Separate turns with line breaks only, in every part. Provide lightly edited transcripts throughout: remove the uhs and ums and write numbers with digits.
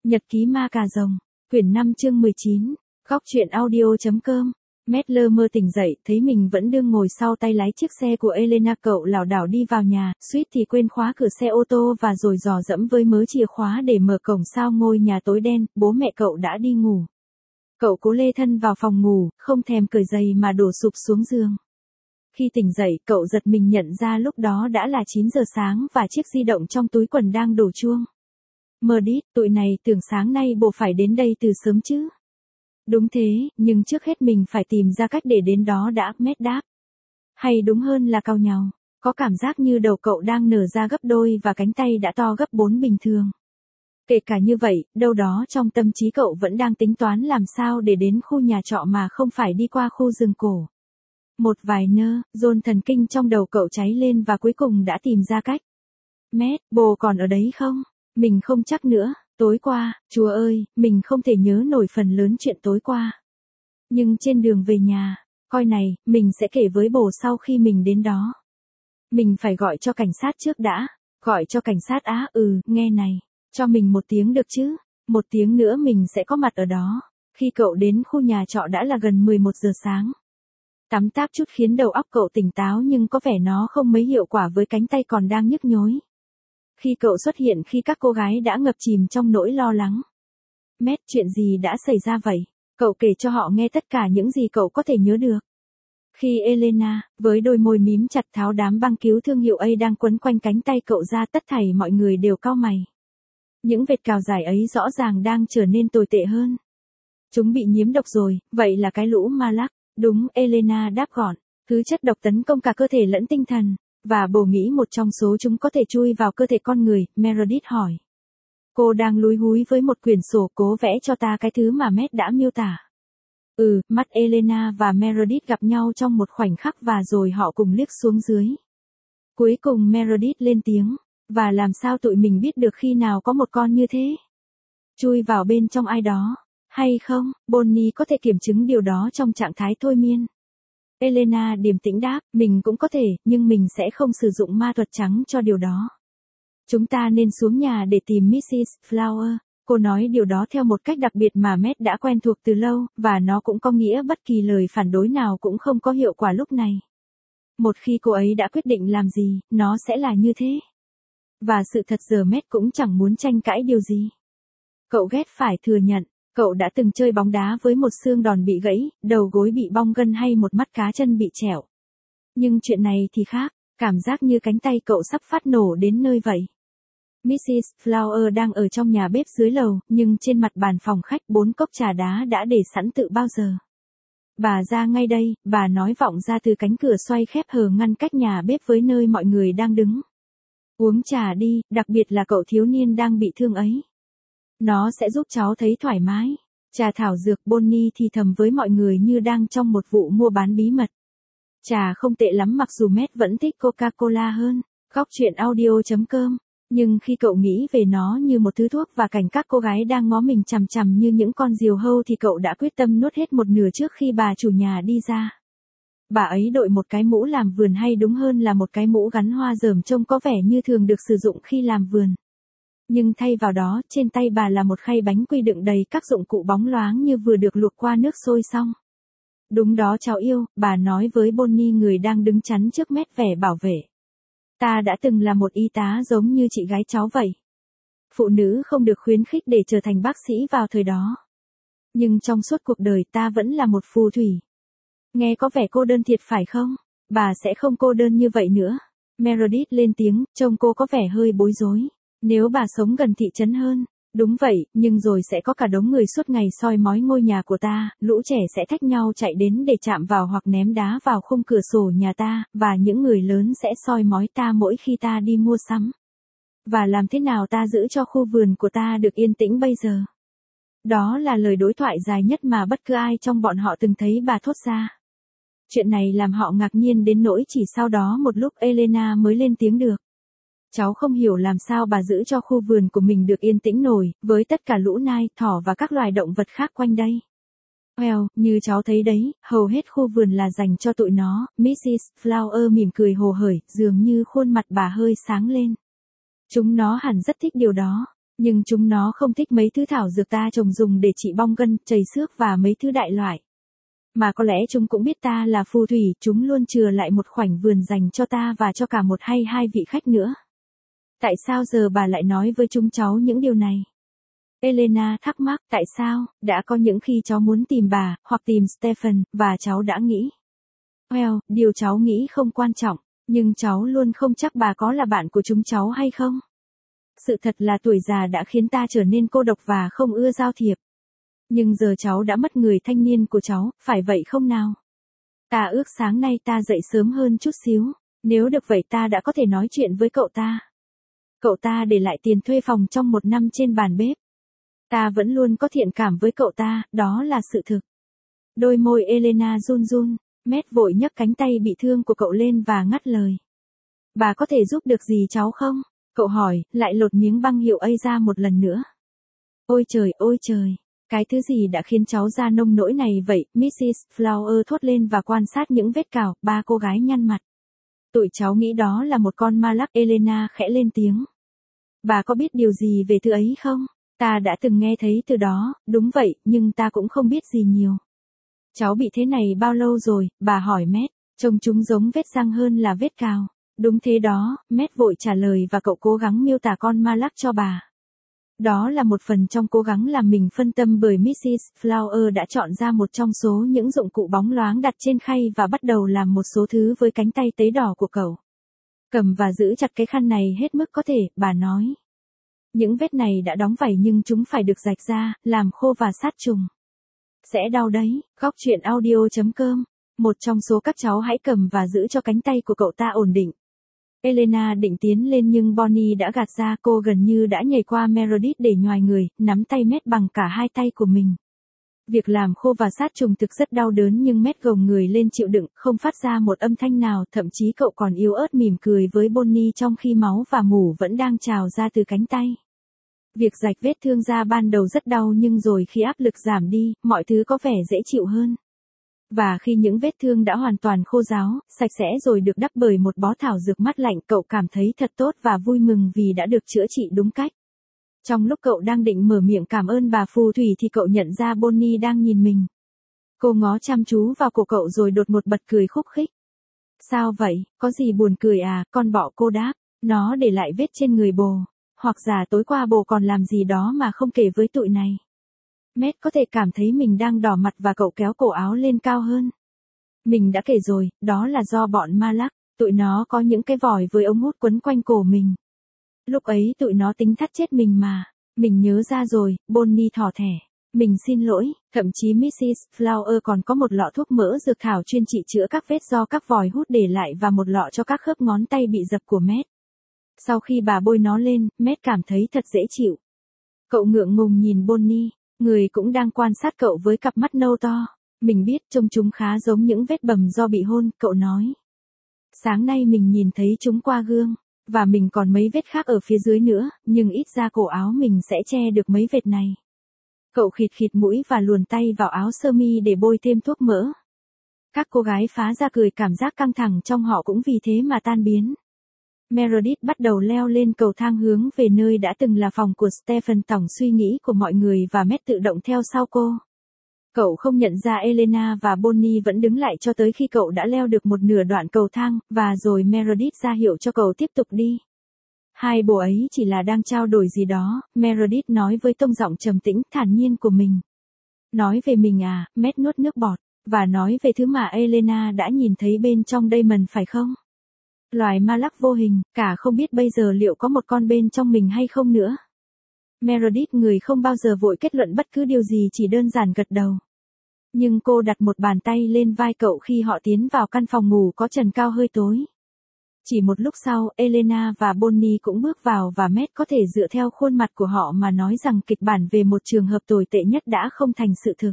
Nhật ký ma cà rồng, quyển 5 chương 19, góc truyện audio.com. Matt lơ mơ tỉnh dậy, thấy mình vẫn đương ngồi sau tay lái chiếc xe của Elena. Cậu lảo đảo đi vào nhà, suýt thì quên khóa cửa xe ô tô và rồi dò dẫm với mớ chìa khóa để mở cổng. Sao ngôi nhà tối đen, bố mẹ cậu đã đi ngủ. Cậu cố lê thân vào phòng ngủ, không thèm cởi giày mà đổ sụp xuống giường. Khi tỉnh dậy, cậu giật mình nhận ra lúc đó đã là 9 giờ sáng và chiếc di động trong túi quần đang đổ chuông. Mờ đít, tụi này tưởng sáng nay bộ phải đến đây từ sớm chứ. Đúng thế, nhưng trước hết mình phải tìm ra cách để đến đó đã. Matt đáp. Hay đúng hơn là cau nhàu. Có cảm giác như đầu cậu đang nở ra gấp đôi và cánh tay đã to gấp 4 bình thường. Kể cả như vậy, đâu đó trong tâm trí cậu vẫn đang tính toán làm sao để đến khu nhà trọ mà không phải đi qua khu rừng cổ. Một vài zone thần kinh trong đầu cậu cháy lên và cuối cùng đã tìm ra cách. Matt, bồ còn ở đấy không? Mình không chắc nữa, tối qua, chúa ơi, mình không thể nhớ nổi phần lớn chuyện tối qua. Nhưng trên đường về nhà, coi này, mình sẽ kể với bồ sau khi mình đến đó. Mình phải gọi cho cảnh sát trước đã. Gọi cho cảnh sát á? Nghe này, cho mình 1 tiếng được chứ? 1 tiếng nữa mình sẽ có mặt ở đó. Khi cậu đến khu nhà trọ đã là gần 11 giờ sáng. Tắm táp chút khiến đầu óc cậu tỉnh táo nhưng có vẻ nó không mấy hiệu quả với cánh tay còn đang nhức nhối. Khi cậu xuất hiện khi các cô gái đã ngập chìm trong nỗi lo lắng. Matt, chuyện gì đã xảy ra vậy? Cậu kể cho họ nghe tất cả những gì cậu có thể nhớ được. Khi Elena, với đôi môi mím chặt tháo đám băng cứu thương hiệu A đang quấn quanh cánh tay cậu ra, tất thảy mọi người đều cau mày. Những vệt cào dài ấy rõ ràng đang trở nên tồi tệ hơn. Chúng bị nhiễm độc rồi, vậy là cái lũ ma lắc. Đúng, Elena đáp gọn. Thứ chất độc tấn công cả cơ thể lẫn tinh thần. Và bồ nghĩ một trong số chúng có thể chui vào cơ thể con người, Meredith hỏi. Cô đang lúi húi với một quyển sổ, cố vẽ cho ta cái thứ mà Matt đã miêu tả. Mắt Elena và Meredith gặp nhau trong một khoảnh khắc và rồi họ cùng liếc xuống dưới. Cuối cùng Meredith lên tiếng. Và làm sao tụi mình biết được khi nào có một con như thế? Chui vào bên trong ai đó. Hay không, Bonnie có thể kiểm chứng điều đó trong trạng thái thôi miên. Elena điềm tĩnh đáp, mình cũng có thể, nhưng mình sẽ không sử dụng ma thuật trắng cho điều đó. Chúng ta nên xuống nhà để tìm Mrs. Flower. Cô nói điều đó theo một cách đặc biệt mà Matt đã quen thuộc từ lâu, và nó cũng có nghĩa bất kỳ lời phản đối nào cũng không có hiệu quả lúc này. Một khi cô ấy đã quyết định làm gì, nó sẽ là như thế. Và sự thật giờ Matt cũng chẳng muốn tranh cãi điều gì. Cậu ghét phải thừa nhận. Cậu đã từng chơi bóng đá với một xương đòn bị gãy, đầu gối bị bong gân hay một mắt cá chân bị trẹo. Nhưng chuyện này thì khác, cảm giác như cánh tay cậu sắp phát nổ đến nơi vậy. Mrs. Flower đang ở trong nhà bếp dưới lầu, nhưng trên mặt bàn phòng khách 4 cốc trà đá đã để sẵn từ bao giờ. Bà ra ngay đây, bà nói vọng ra từ cánh cửa xoay khép hờ ngăn cách nhà bếp với nơi mọi người đang đứng. Uống trà đi, đặc biệt là cậu thiếu niên đang bị thương ấy. Nó sẽ giúp cháu thấy thoải mái. Trà thảo dược, Bonnie thì thầm với mọi người như đang trong một vụ mua bán bí mật. Trà không tệ lắm mặc dù Matt vẫn thích Coca-Cola hơn. Góc truyện audio.com. Nhưng khi cậu nghĩ về nó như một thứ thuốc và cảnh các cô gái đang ngó mình chằm chằm như những con diều hâu thì cậu đã quyết tâm nuốt hết một nửa trước khi bà chủ nhà đi ra. Bà ấy đội một cái mũ làm vườn, hay đúng hơn là một cái mũ gắn hoa rờm trông có vẻ như thường được sử dụng khi làm vườn. Nhưng thay vào đó, trên tay bà là một khay bánh quy đựng đầy các dụng cụ bóng loáng như vừa được luộc qua nước sôi xong. Đúng đó cháu yêu, bà nói với Bonnie người đang đứng chắn trước Matt vẻ bảo vệ. Ta đã từng là một y tá giống như chị gái cháu vậy. Phụ nữ không được khuyến khích để trở thành bác sĩ vào thời đó. Nhưng trong suốt cuộc đời ta vẫn là một phù thủy. Nghe có vẻ cô đơn thiệt phải không? Bà sẽ không cô đơn như vậy nữa. Meredith lên tiếng, trông cô có vẻ hơi bối rối. Nếu bà sống gần thị trấn hơn. Đúng vậy, nhưng rồi sẽ có cả đống người suốt ngày soi mói ngôi nhà của ta, lũ trẻ sẽ thách nhau chạy đến để chạm vào hoặc ném đá vào khung cửa sổ nhà ta, và những người lớn sẽ soi mói ta mỗi khi ta đi mua sắm. Và làm thế nào ta giữ cho khu vườn của ta được yên tĩnh bây giờ? Đó là lời đối thoại dài nhất mà bất cứ ai trong bọn họ từng thấy bà thốt ra. Chuyện này làm họ ngạc nhiên đến nỗi chỉ sau đó một lúc Elena mới lên tiếng được. Cháu không hiểu làm sao bà giữ cho khu vườn của mình được yên tĩnh nổi, với tất cả lũ nai, thỏ và các loài động vật khác quanh đây. Well, như cháu thấy đấy, hầu hết khu vườn là dành cho tụi nó. Mrs. Flower mỉm cười hồ hởi, dường như khuôn mặt bà hơi sáng lên. Chúng nó hẳn rất thích điều đó. Nhưng chúng nó không thích mấy thứ thảo dược ta trồng dùng để trị bong gân, chảy xước và mấy thứ đại loại. Mà có lẽ chúng cũng biết ta là phù thủy, chúng luôn chừa lại một khoảnh vườn dành cho ta và cho cả một hay hai vị khách nữa. Tại sao giờ bà lại nói với chúng cháu những điều này? Elena thắc mắc, tại sao, đã có những khi cháu muốn tìm bà, hoặc tìm Stephen, và cháu đã nghĩ. Well, điều cháu nghĩ không quan trọng, nhưng cháu luôn không chắc bà có là bạn của chúng cháu hay không. Sự thật là tuổi già đã khiến ta trở nên cô độc và không ưa giao thiệp. Nhưng giờ cháu đã mất người thanh niên của cháu, phải vậy không nào? Ta ước sáng nay ta dậy sớm hơn chút xíu, nếu được vậy ta đã có thể nói chuyện với cậu ta. Cậu ta để lại tiền thuê phòng trong 1 năm trên bàn bếp. Ta vẫn luôn có thiện cảm với cậu ta, đó là sự thực. Đôi môi Elena run run, Matt vội nhấc cánh tay bị thương của cậu lên và ngắt lời. Bà có thể giúp được gì cháu không? Cậu hỏi, lại lột miếng băng hiệu A ra một lần nữa. Ôi trời, cái thứ gì đã khiến cháu ra nông nỗi này vậy? Mrs. Flower thốt lên và quan sát những vết cào, 3 cô gái nhăn mặt. Tụi cháu nghĩ đó là một con ma lắc, Elena khẽ lên tiếng. Bà có biết điều gì về thứ ấy không? Ta đã từng nghe thấy từ đó, đúng vậy, nhưng ta cũng không biết gì nhiều. Cháu bị thế này bao lâu rồi? Bà hỏi Matt, trông chúng giống vết răng hơn là vết cào. Đúng thế đó, Matt vội trả lời và cậu cố gắng miêu tả con ma lắc cho bà. Đó là một phần trong cố gắng làm mình phân tâm bởi Mrs. Flower đã chọn ra một trong số những dụng cụ bóng loáng đặt trên khay và bắt đầu làm một số thứ với cánh tay tấy đỏ của cậu. Cầm và giữ chặt cái khăn này hết mức có thể, bà nói. Những vết này đã đóng vảy nhưng chúng phải được rạch ra, làm khô và sát trùng. Sẽ đau đấy, góc truyện audio.com. Một trong số các cháu hãy cầm và giữ cho cánh tay của cậu ta ổn định. Elena định tiến lên nhưng Bonnie đã gạt ra, cô gần như đã nhảy qua Meredith để nhoài người, nắm tay Matt bằng cả hai tay của mình. Việc làm khô và sát trùng thực rất đau đớn nhưng Matt gồng người lên chịu đựng, không phát ra một âm thanh nào, thậm chí cậu còn yếu ớt mỉm cười với Bonnie trong khi máu và mủ vẫn đang trào ra từ cánh tay. Việc rạch vết thương ra ban đầu rất đau nhưng rồi khi áp lực giảm đi, mọi thứ có vẻ dễ chịu hơn. Và khi những vết thương đã hoàn toàn khô ráo, sạch sẽ rồi được đắp bởi một bó thảo dược mát lạnh, cậu cảm thấy thật tốt và vui mừng vì đã được chữa trị đúng cách. Trong lúc cậu đang định mở miệng cảm ơn bà phù thủy thì cậu nhận ra Bonnie đang nhìn mình. Cô ngó chăm chú vào cổ cậu rồi đột ngột bật cười khúc khích. Sao vậy, có gì buồn cười à, con bọ, cô đáp, nó để lại vết trên người bồ. Hoặc giả tối qua bồ còn làm gì đó mà không kể với tụi này. Matt có thể cảm thấy mình đang đỏ mặt và cậu kéo cổ áo lên cao hơn. Mình đã kể rồi, đó là do bọn ma lắc, tụi nó có những cái vòi với ống hút quấn quanh cổ mình. Lúc ấy tụi nó tính thắt chết mình mà. Mình nhớ ra rồi, Bonnie thỏ thẻ. Mình xin lỗi, thậm chí Mrs. Flower còn có một lọ thuốc mỡ dược thảo chuyên trị chữa các vết do các vòi hút để lại và một lọ cho các khớp ngón tay bị dập của Matt. Sau khi bà bôi nó lên, Matt cảm thấy thật dễ chịu. Cậu ngượng ngùng nhìn Bonnie, người cũng đang quan sát cậu với cặp mắt nâu to. Mình biết trông chúng khá giống những vết bầm do bị hôn, cậu nói. Sáng nay mình nhìn thấy chúng qua gương, và mình còn mấy vết khác ở phía dưới nữa, nhưng ít ra cổ áo mình sẽ che được mấy vết này. Cậu khịt khịt mũi và luồn tay vào áo sơ mi để bôi thêm thuốc mỡ. Các cô gái phá ra cười, cảm giác căng thẳng trong họ cũng vì thế mà tan biến. Meredith bắt đầu leo lên cầu thang hướng về nơi đã từng là phòng của Stephen. Tổng suy nghĩ của mọi người và Matt tự động theo sau cô. Cậu không nhận ra Elena và Bonnie vẫn đứng lại cho tới khi cậu đã leo được một nửa đoạn cầu thang, và rồi Meredith ra hiệu cho cậu tiếp tục đi. Hai bồ ấy chỉ là đang trao đổi gì đó, Meredith nói với tông giọng trầm tĩnh, thản nhiên của mình. Nói về mình à, Matt nuốt nước bọt, và nói về thứ mà Elena đã nhìn thấy bên trong Damon phải không? Loài ma lắc vô hình, cả không biết bây giờ liệu có một con bên trong mình hay không nữa. Meredith, người không bao giờ vội kết luận bất cứ điều gì, chỉ đơn giản gật đầu. Nhưng cô đặt một bàn tay lên vai cậu khi họ tiến vào căn phòng ngủ có trần cao hơi tối. Chỉ một lúc sau, Elena và Bonnie cũng bước vào và Matt có thể dựa theo khuôn mặt của họ mà nói rằng kịch bản về một trường hợp tồi tệ nhất đã không thành sự thực.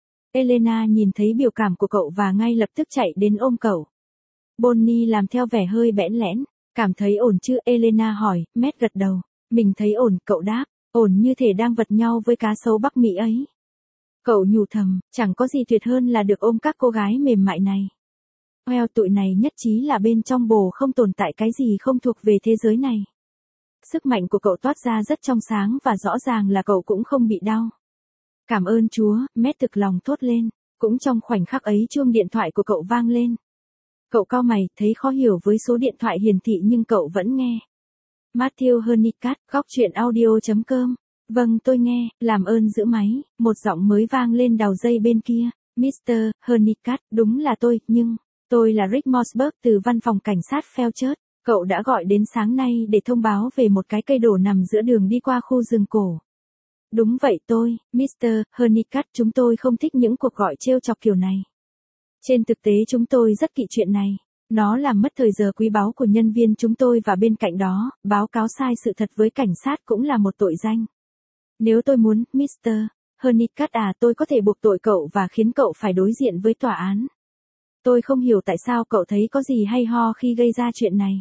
Elena nhìn thấy biểu cảm của cậu và ngay lập tức chạy đến ôm cậu. Bonnie làm theo vẻ hơi bẽn lẽn. Cảm thấy ổn chứ? Elena hỏi. Matt gật đầu. Mình thấy ổn, cậu đáp. Ổn như thể đang vật nhau với cá sấu Bắc Mỹ ấy. Cậu nhủ thầm, chẳng có gì tuyệt hơn là được ôm các cô gái mềm mại này. Well, tụi này nhất trí là bên trong bồ không tồn tại cái gì không thuộc về thế giới này. Sức mạnh của cậu toát ra rất trong sáng và rõ ràng là cậu cũng không bị đau. Cảm ơn Chúa, Matt thực lòng thốt lên. Cũng trong khoảnh khắc ấy chuông điện thoại của cậu vang lên. Cậu cau mày, thấy khó hiểu với số điện thoại hiển thị nhưng cậu vẫn nghe. Matthew Honeycutt, góc truyện audio.com. Vâng tôi nghe, làm ơn giữ máy, một giọng mới vang lên đầu dây bên kia. Mr. Honeycutt, đúng là tôi, nhưng, tôi là Rick Mossberg từ văn phòng cảnh sát Felchurch. Cậu đã gọi đến sáng nay để thông báo về một cái cây đổ nằm giữa đường đi qua khu rừng cổ. Đúng vậy tôi, Mr. Honeycutt, chúng tôi không thích những cuộc gọi trêu chọc kiểu này. Trên thực tế chúng tôi rất kỵ chuyện này. Nó làm mất thời giờ quý báu của nhân viên chúng tôi và bên cạnh đó, báo cáo sai sự thật với cảnh sát cũng là một tội danh. Nếu tôi muốn, Mr. Honeycutt tôi có thể buộc tội cậu và khiến cậu phải đối diện với tòa án. Tôi không hiểu tại sao cậu thấy có gì hay ho khi gây ra chuyện này.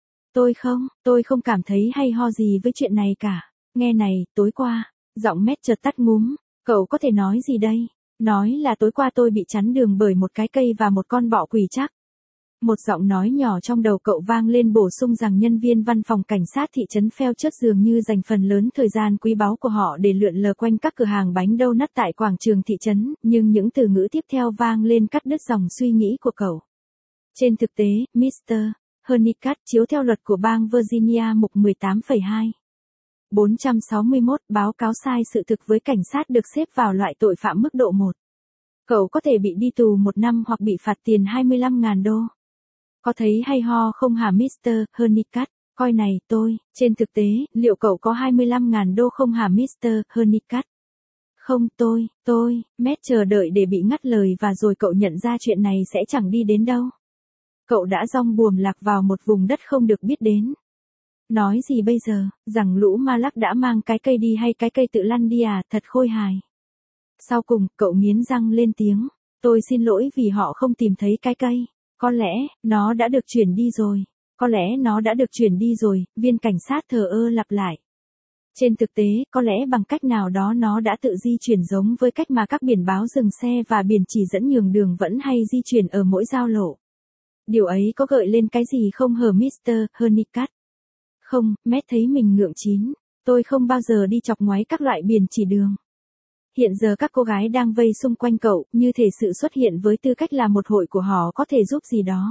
Tôi không cảm thấy hay ho gì với chuyện này cả. Nghe này, tối qua, giọng Matt chợt tắt ngúm, cậu có thể nói gì đây? Nói là tối qua tôi bị chắn đường bởi một cái cây và một con bọ quỷ chắc. Một giọng nói nhỏ trong đầu cậu vang lên bổ sung rằng nhân viên văn phòng cảnh sát thị trấn Felchurch dường như dành phần lớn thời gian quý báu của họ để lượn lờ quanh các cửa hàng bánh donut tại quảng trường thị trấn, nhưng những từ ngữ tiếp theo vang lên cắt đứt dòng suy nghĩ của cậu. Trên thực tế, Mr. Honeycutt, chiếu theo luật của bang Virginia mục 18,2. 461, báo cáo sai sự thực với cảnh sát được xếp vào loại tội phạm mức độ 1. Cậu có thể bị đi tù 1 năm hoặc bị phạt tiền 25.000 đô. Có thấy hay ho không hả Mr. Honeycutt? Coi này, trên thực tế, liệu cậu có 25.000 đô không hả Mr. Honeycutt? Không Matt chờ đợi để bị ngắt lời và rồi cậu nhận ra chuyện này sẽ chẳng đi đến đâu. Cậu đã dong buồm lạc vào một vùng đất không được biết đến. Nói gì bây giờ, rằng lũ ma lắc đã mang cái cây đi hay cái cây tự lăn đi thật khôi hài. Sau cùng, cậu nghiến răng lên tiếng. Tôi xin lỗi vì họ không tìm thấy cái cây. Có lẽ, nó đã được chuyển đi rồi, viên cảnh sát thờ ơ lặp lại. Trên thực tế, có lẽ bằng cách nào đó nó đã tự di chuyển giống với cách mà các biển báo dừng xe và biển chỉ dẫn nhường đường vẫn hay di chuyển ở mỗi giao lộ. Điều ấy có gợi lên cái gì không hờ Mr. Honeycutt? Không, Matt thấy mình ngượng chín. Tôi không bao giờ đi chọc ngoáy các loại biển chỉ đường. Hiện giờ các cô gái đang vây xung quanh cậu, như thể sự xuất hiện với tư cách là một hội của họ có thể giúp gì đó.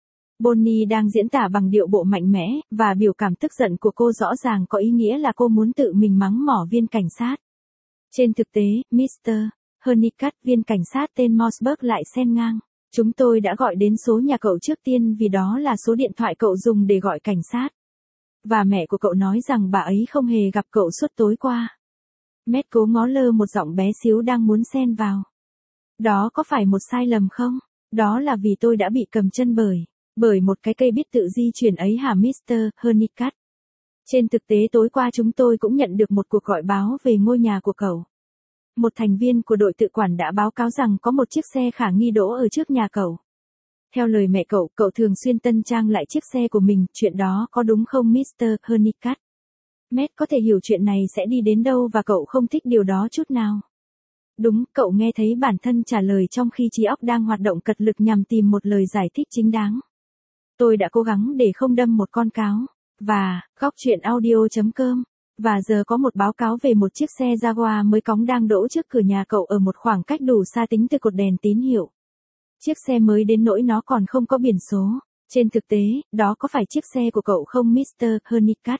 Bonnie đang diễn tả bằng điệu bộ mạnh mẽ, và biểu cảm tức giận của cô rõ ràng có ý nghĩa là cô muốn tự mình mắng mỏ viên cảnh sát. Trên thực tế, Mr. Honeycutt, viên cảnh sát tên Mossberg lại xen ngang. Chúng tôi đã gọi đến số nhà cậu trước tiên vì đó là số điện thoại cậu dùng để gọi cảnh sát. Và mẹ của cậu nói rằng bà ấy không hề gặp cậu suốt tối qua. Matt cố ngó lơ một giọng bé xíu đang muốn xen vào. Đó có phải một sai lầm không? Đó là vì tôi đã bị cầm chân bởi một cái cây biết tự di chuyển ấy hả Mr. Honeycutt? Trên thực tế tối qua chúng tôi cũng nhận được một cuộc gọi báo về ngôi nhà của cậu. Một thành viên của đội tự quản đã báo cáo rằng có một chiếc xe khả nghi đỗ ở trước nhà cậu. Theo lời mẹ cậu thường xuyên tân trang lại chiếc xe của mình, chuyện đó có đúng không Mr. Honeycutt? Matt có thể hiểu chuyện này sẽ đi đến đâu và cậu không thích điều đó chút nào. Đúng, cậu nghe thấy bản thân trả lời trong khi trí óc đang hoạt động cật lực nhằm tìm một lời giải thích chính đáng. Tôi đã cố gắng để không đâm một con cáo. Và, góc truyện audio.com. Và giờ có một báo cáo về một chiếc xe Jaguar mới cóng đang đỗ trước cửa nhà cậu ở một khoảng cách đủ xa tính từ cột đèn tín hiệu. Chiếc xe mới đến nỗi nó còn không có biển số. Trên thực tế, đó có phải chiếc xe của cậu không Mr. Honeycutt?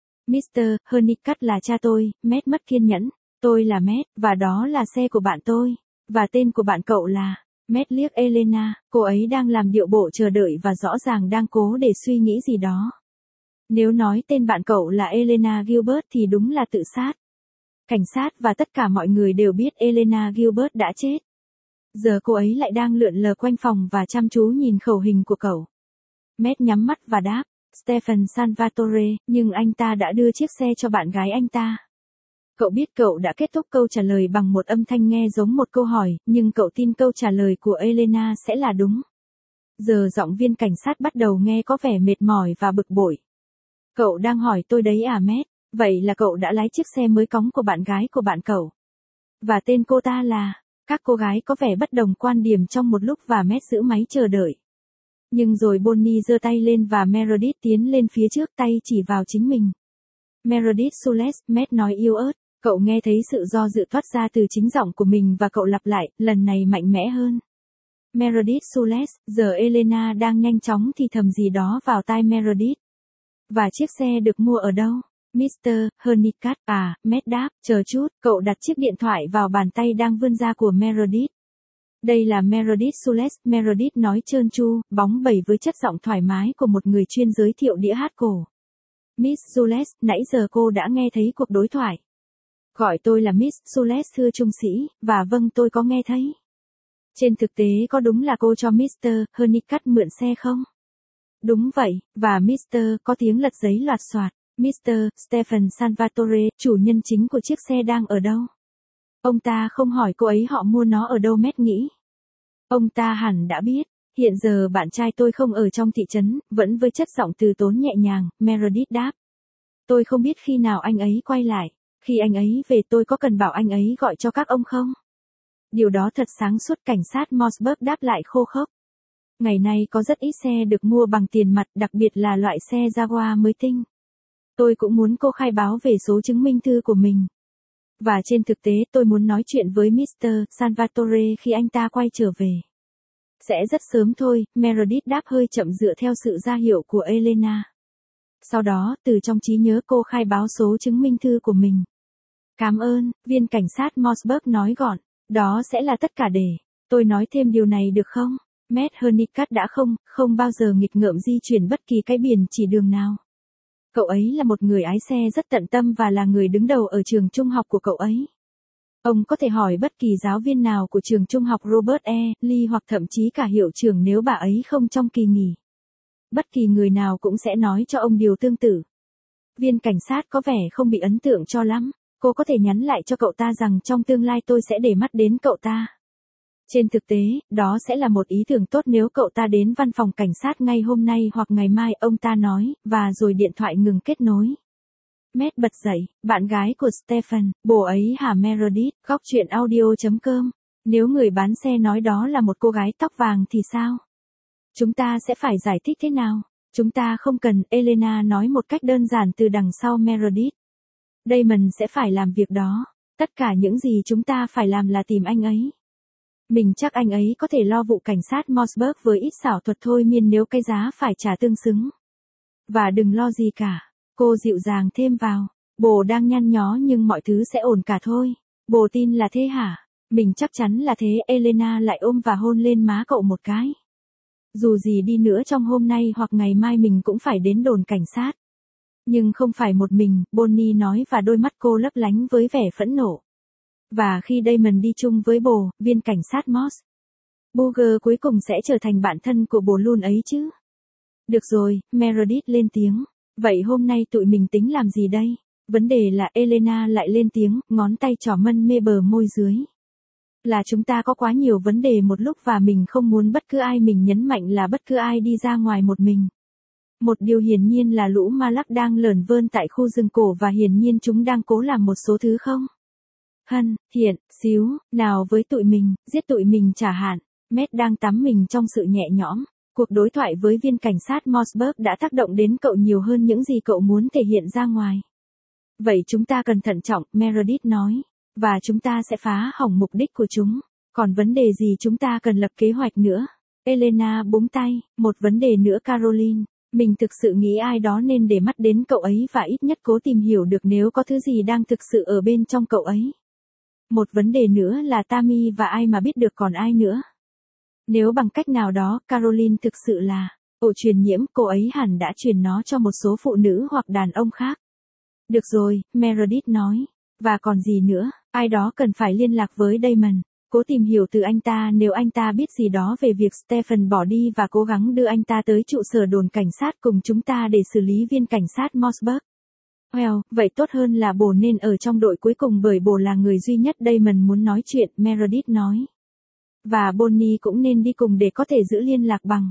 Mr. Honeycutt là cha tôi, Matt mất kiên nhẫn. Tôi là Matt, và đó là xe của bạn tôi. Và tên của bạn cậu là... Matt liếc Elena, cô ấy đang làm điệu bộ chờ đợi và rõ ràng đang cố để suy nghĩ gì đó. Nếu nói tên bạn cậu là Elena Gilbert thì đúng là tự sát. Cảnh sát và tất cả mọi người đều biết Elena Gilbert đã chết. Giờ cô ấy lại đang lượn lờ quanh phòng và chăm chú nhìn khẩu hình của cậu. Matt nhắm mắt và đáp, Stephen Salvatore, nhưng anh ta đã đưa chiếc xe cho bạn gái anh ta. Cậu biết cậu đã kết thúc câu trả lời bằng một âm thanh nghe giống một câu hỏi, nhưng cậu tin câu trả lời của Elena sẽ là đúng. Giờ giọng viên cảnh sát bắt đầu nghe có vẻ mệt mỏi và bực bội. Cậu đang hỏi tôi đấy à Matt? Vậy là cậu đã lái chiếc xe mới cóng của bạn gái của bạn cậu. Và tên cô ta là... Các cô gái có vẻ bất đồng quan điểm trong một lúc và Matt giữ máy chờ đợi. Nhưng rồi Bonnie giơ tay lên và Meredith tiến lên phía trước tay chỉ vào chính mình. Meredith Sules, Matt nói yếu ớt. Cậu nghe thấy sự do dự thoát ra từ chính giọng của mình và cậu lặp lại, lần này mạnh mẽ hơn. Meredith Sules, giờ Elena đang nhanh chóng thì thầm gì đó vào tai Meredith. Và chiếc xe được mua ở đâu? Mr. Honeycutt, Matt đáp, chờ chút, cậu đặt chiếc điện thoại vào bàn tay đang vươn ra của Meredith. Đây là Meredith Sules, Meredith nói trơn tru, bóng bẩy với chất giọng thoải mái của một người chuyên giới thiệu đĩa hát cổ. Miss Sules, nãy giờ cô đã nghe thấy cuộc đối thoại. Gọi tôi là Miss Sules thưa trung sĩ, và vâng tôi có nghe thấy. Trên thực tế có đúng là cô cho Mr. Honeycutt mượn xe không? Đúng vậy, và Mr. có tiếng lật giấy loạt soạt. Mr. Stephen Salvatore, chủ nhân chính của chiếc xe đang ở đâu? Ông ta không hỏi cô ấy họ mua nó ở đâu Matt nghĩ. Ông ta hẳn đã biết. Hiện giờ bạn trai tôi không ở trong thị trấn, vẫn với chất giọng từ tốn nhẹ nhàng, Meredith đáp. Tôi không biết khi nào anh ấy quay lại. Khi anh ấy về tôi có cần bảo anh ấy gọi cho các ông không? Điều đó thật sáng suốt, cảnh sát Mossberg đáp lại khô khốc. Ngày nay có rất ít xe được mua bằng tiền mặt, đặc biệt là loại xe Jaguar mới tinh. Tôi cũng muốn cô khai báo về số chứng minh thư của mình. Và trên thực tế tôi muốn nói chuyện với Mr. Salvatore khi anh ta quay trở về. Sẽ rất sớm thôi, Meredith đáp hơi chậm dựa theo sự ra hiệu của Elena. Sau đó, từ trong trí nhớ cô khai báo số chứng minh thư của mình. Cảm ơn, viên cảnh sát Mossberg nói gọn. Đó sẽ là tất cả để. Tôi nói thêm điều này được không? Matt Honeycutt đã không bao giờ nghịch ngợm di chuyển bất kỳ cái biển chỉ đường nào. Cậu ấy là một người ái xe rất tận tâm và là người đứng đầu ở trường trung học của cậu ấy. Ông có thể hỏi bất kỳ giáo viên nào của trường trung học Robert E. Lee hoặc thậm chí cả hiệu trưởng nếu bà ấy không trong kỳ nghỉ. Bất kỳ người nào cũng sẽ nói cho ông điều tương tự. Viên cảnh sát có vẻ không bị ấn tượng cho lắm. Cô có thể nhắn lại cho cậu ta rằng trong tương lai tôi sẽ để mắt đến cậu ta. Trên thực tế, đó sẽ là một ý tưởng tốt nếu cậu ta đến văn phòng cảnh sát ngay hôm nay hoặc ngày mai, ông ta nói, và rồi điện thoại ngừng kết nối. Matt bật dậy, bạn gái của Stephen, bồ ấy hả Meredith, góc chuyện audio.com. Nếu người bán xe nói đó là một cô gái tóc vàng thì sao? Chúng ta sẽ phải giải thích thế nào? Chúng ta không cần, Elena nói một cách đơn giản từ đằng sau Meredith. Damon sẽ phải làm việc đó. Tất cả những gì chúng ta phải làm là tìm anh ấy. Mình chắc anh ấy có thể lo vụ cảnh sát Mossberg với ít xảo thuật thôi miên nếu cái giá phải trả tương xứng. Và đừng lo gì cả. Cô dịu dàng thêm vào. Bồ đang nhăn nhó nhưng mọi thứ sẽ ổn cả thôi. Bồ tin là thế hả? Mình chắc chắn là thế. Elena lại ôm và hôn lên má cậu một cái. Dù gì đi nữa trong hôm nay hoặc ngày mai mình cũng phải đến đồn cảnh sát. Nhưng không phải một mình, Bonnie nói và đôi mắt cô lấp lánh với vẻ phẫn nộ. Và khi Damon đi chung với bồ, viên cảnh sát Moss Burger cuối cùng sẽ trở thành bạn thân của bồ luôn ấy chứ. Được rồi, Meredith lên tiếng. Vậy hôm nay tụi mình tính làm gì đây? Vấn đề là Elena lại lên tiếng, ngón tay trỏ mân mê bờ môi dưới. Là chúng ta có quá nhiều vấn đề một lúc và mình không muốn bất cứ ai, mình nhấn mạnh là bất cứ ai đi ra ngoài một mình. Một điều hiển nhiên là lũ ma lắc đang lởn vơn tại khu rừng cổ và hiển nhiên chúng đang cố làm một số thứ không? Hiện, xíu, nào với tụi mình, giết tụi mình chả hạn. Matt đang tắm mình trong sự nhẹ nhõm. Cuộc đối thoại với viên cảnh sát Mossberg đã tác động đến cậu nhiều hơn những gì cậu muốn thể hiện ra ngoài. Vậy chúng ta cần thận trọng, Meredith nói. Và chúng ta sẽ phá hỏng mục đích của chúng. Còn vấn đề gì chúng ta cần lập kế hoạch nữa? Elena búng tay, một vấn đề nữa Caroline. Mình thực sự nghĩ ai đó nên để mắt đến cậu ấy và ít nhất cố tìm hiểu được nếu có thứ gì đang thực sự ở bên trong cậu ấy. Một vấn đề nữa là Tammy và ai mà biết được còn ai nữa. Nếu bằng cách nào đó, Caroline thực sự là ổ truyền nhiễm, cô ấy hẳn đã truyền nó cho một số phụ nữ hoặc đàn ông khác. Được rồi, Meredith nói. Và còn gì nữa, ai đó cần phải liên lạc với Damon. Cố tìm hiểu từ anh ta nếu anh ta biết gì đó về việc Stephen bỏ đi và cố gắng đưa anh ta tới trụ sở đồn cảnh sát cùng chúng ta để xử lý viên cảnh sát Mossberg. Well, vậy tốt hơn là bồ nên ở trong đội cuối cùng bởi bồ là người duy nhất Damon muốn nói chuyện, Meredith nói. Và Bonnie cũng nên đi cùng để có thể giữ liên lạc bằng.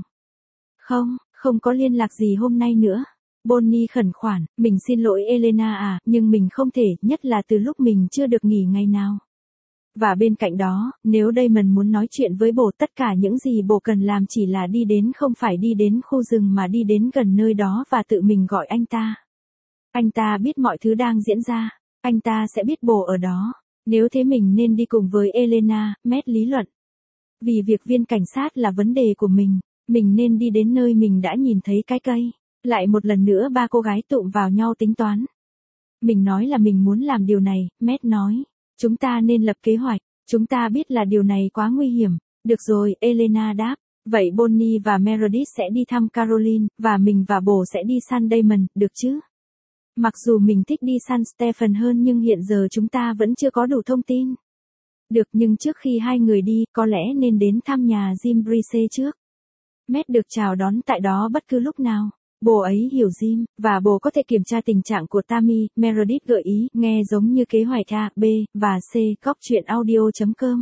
Không có liên lạc gì hôm nay nữa. Bonnie khẩn khoản, mình xin lỗi Elena nhưng mình không thể, nhất là từ lúc mình chưa được nghỉ ngày nào. Và bên cạnh đó, nếu Damon muốn nói chuyện với bồ, tất cả những gì bồ cần làm chỉ là đi đến, không phải đi đến khu rừng mà đi đến gần nơi đó và tự mình gọi anh ta. Anh ta biết mọi thứ đang diễn ra, anh ta sẽ biết bồ ở đó. Nếu thế mình nên đi cùng với Elena, Matt lý luận. Vì việc viên cảnh sát là vấn đề của mình nên đi đến nơi mình đã nhìn thấy cái cây. Lại một lần nữa ba cô gái tụm vào nhau tính toán. Mình nói là mình muốn làm điều này, Matt nói. Chúng ta nên lập kế hoạch, chúng ta biết là điều này quá nguy hiểm. Được rồi, Elena đáp. Vậy Bonnie và Meredith sẽ đi thăm Caroline, và mình và bồ sẽ đi San Diego, được chứ? Mặc dù mình thích đi San Stefan hơn nhưng hiện giờ chúng ta vẫn chưa có đủ thông tin. Được, nhưng trước khi hai người đi, có lẽ nên đến thăm nhà Jim Brice trước. Matt được chào đón tại đó bất cứ lúc nào. Bồ ấy hiểu Jim, và bồ có thể kiểm tra tình trạng của Tammy, Meredith gợi ý, nghe giống như kế hoạch A, B, và C, cóc.audio.com.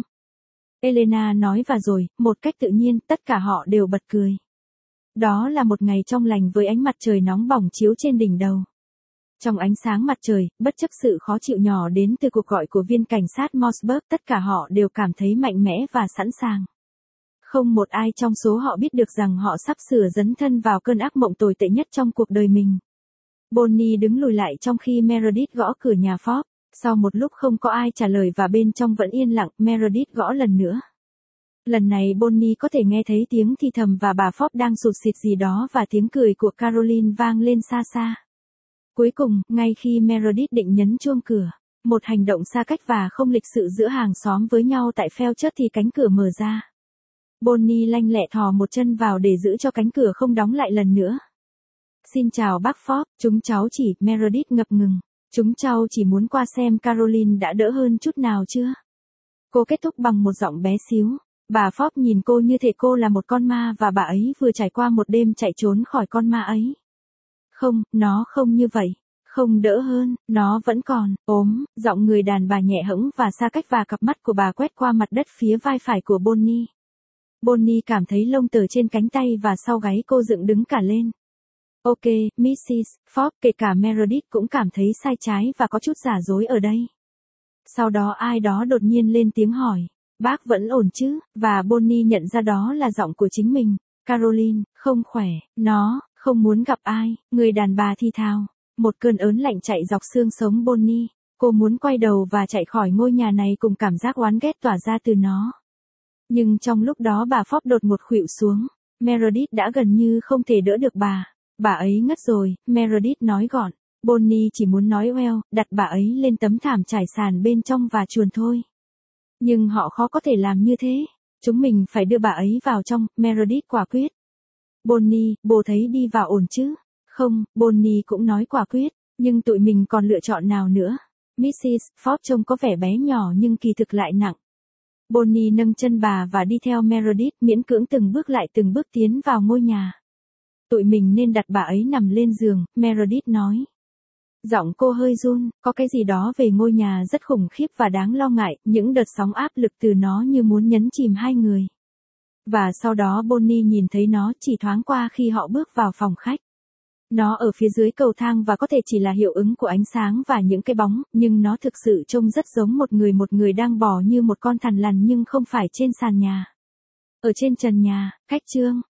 Elena nói và rồi, một cách tự nhiên, tất cả họ đều bật cười. Đó là một ngày trong lành với ánh mặt trời nóng bỏng chiếu trên đỉnh đầu. Trong ánh sáng mặt trời, bất chấp sự khó chịu nhỏ đến từ cuộc gọi của viên cảnh sát Mossberg, tất cả họ đều cảm thấy mạnh mẽ và sẵn sàng. Không một ai trong số họ biết được rằng họ sắp sửa dấn thân vào cơn ác mộng tồi tệ nhất trong cuộc đời mình. Bonnie đứng lùi lại trong khi Meredith gõ cửa nhà Forbes. Sau một lúc không có ai trả lời và bên trong vẫn yên lặng, Meredith gõ lần nữa. Lần này Bonnie có thể nghe thấy tiếng thì thầm và bà Forbes đang sụt sịt gì đó và tiếng cười của Caroline vang lên xa xa. Cuối cùng, ngay khi Meredith định nhấn chuông cửa, một hành động xa cách và không lịch sự giữa hàng xóm với nhau tại Felchurch thì cánh cửa mở ra. Bonnie lanh lẹ thò một chân vào để giữ cho cánh cửa không đóng lại lần nữa. Xin chào bác Forbes, chúng cháu chỉ, Meredith ngập ngừng. Chúng cháu chỉ muốn qua xem Caroline đã đỡ hơn chút nào chưa? Cô kết thúc bằng một giọng bé xíu. Bà Forbes nhìn cô như thể cô là một con ma và bà ấy vừa trải qua một đêm chạy trốn khỏi con ma ấy. Không, nó không như vậy. Không đỡ hơn, nó vẫn còn, ốm, giọng người đàn bà nhẹ hẫng và xa cách và cặp mắt của bà quét qua mặt đất phía vai phải của Bonnie. Bonnie cảm thấy lông tơ trên cánh tay và sau gáy cô dựng đứng cả lên. Ok, Mrs. Forbes, kể cả Meredith cũng cảm thấy sai trái và có chút giả dối ở đây. Sau đó ai đó đột nhiên lên tiếng hỏi, bác vẫn ổn chứ, và Bonnie nhận ra đó là giọng của chính mình. Caroline, không khỏe, nó, không muốn gặp ai, người đàn bà thì thào. Một cơn ớn lạnh chạy dọc xương sống Bonnie. Cô muốn quay đầu và chạy khỏi ngôi nhà này cùng cảm giác oán ghét tỏa ra từ nó. Nhưng trong lúc đó bà Forbes đột ngột khuỵu xuống. Meredith đã gần như không thể đỡ được bà. Bà ấy ngất rồi, Meredith nói gọn. Bonnie chỉ muốn nói well, đặt bà ấy lên tấm thảm trải sàn bên trong và chuồn thôi. Nhưng họ khó có thể làm như thế. Chúng mình phải đưa bà ấy vào trong, Meredith quả quyết. Bonnie, bố thấy đi vào ổn chứ? Không, Bonnie cũng nói quả quyết, nhưng tụi mình còn lựa chọn nào nữa? Mrs. Forbes trông có vẻ bé nhỏ nhưng kỳ thực lại nặng. Bonnie nâng chân bà và đi theo Meredith miễn cưỡng từng bước tiến vào ngôi nhà. Tụi mình nên đặt bà ấy nằm lên giường, Meredith nói. Giọng cô hơi run, có cái gì đó về ngôi nhà rất khủng khiếp và đáng lo ngại, những đợt sóng áp lực từ nó như muốn nhấn chìm hai người. Và sau đó Bonnie nhìn thấy nó chỉ thoáng qua khi họ bước vào phòng khách. Nó ở phía dưới cầu thang và có thể chỉ là hiệu ứng của ánh sáng và những cái bóng, nhưng nó thực sự trông rất giống một người đang bò như một con thằn lằn nhưng không phải trên sàn nhà. Ở trên trần nhà, cách chương.